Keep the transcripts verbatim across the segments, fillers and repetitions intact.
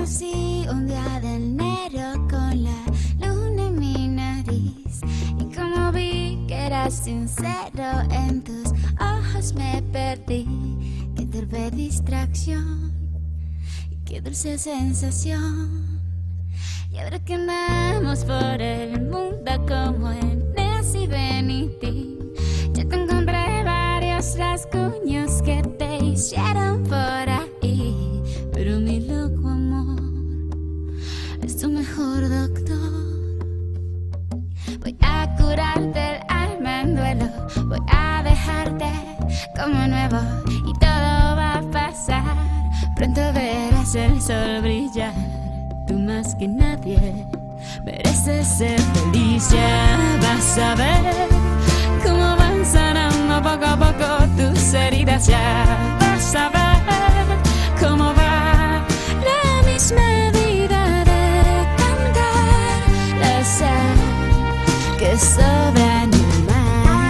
conocí un día de enero con la luna en mi nariz. Y como vi que eras sincero, en tus ojos me perdí. Qué torpe distracción y qué dulce sensación. Y ahora que andamos por el mundo como en Nancy Benitín, yo te encontré varios rasguños que te hicieron por ahí. Pero mi loco amor es tu mejor doctor. Voy a curarte el alma en duelo, voy a dejarte como nuevo y todo va a pasar. Pronto verás el sol brillar. Tú más que nadie mereces ser feliz. Ya vas a ver cómo van sanando poco a poco tus heridas. Ya vas a ver cómo va la misma vida de cantar la sal que sobra en el mar.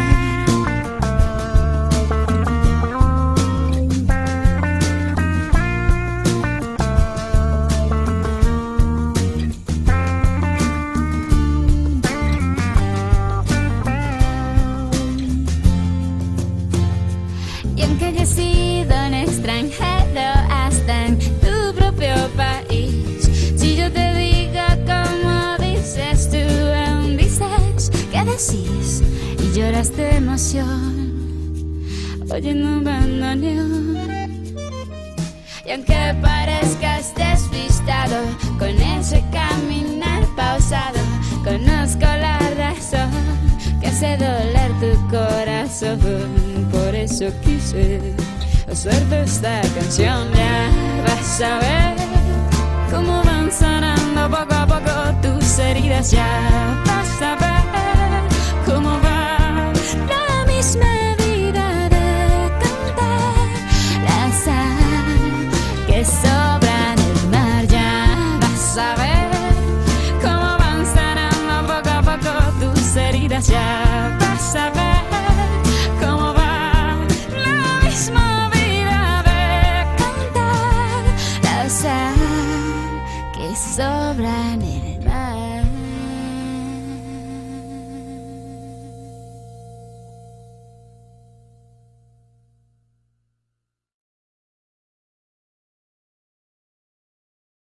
Y aunque haya sido un extranjero hasta en tu propio país, si yo te digo como dices, tú aún dices que decís y lloras de emoción oyendo un bandoneón. Y aunque parezcas despistado con ese caminar pausado, conozco la razón que hace doler tu corazón. Por eso quise hacerte esta canción. Ya vas a ver cómo van sanando poco a poco tus heridas. Ya vas a ver cómo va la misma vida de cantar la sal que sobra en el mar. Ya vas a ver cómo van sanando poco a poco tus heridas. Ya vas a ver cómo va la misma vida de cantar la sal que sobra en el mar.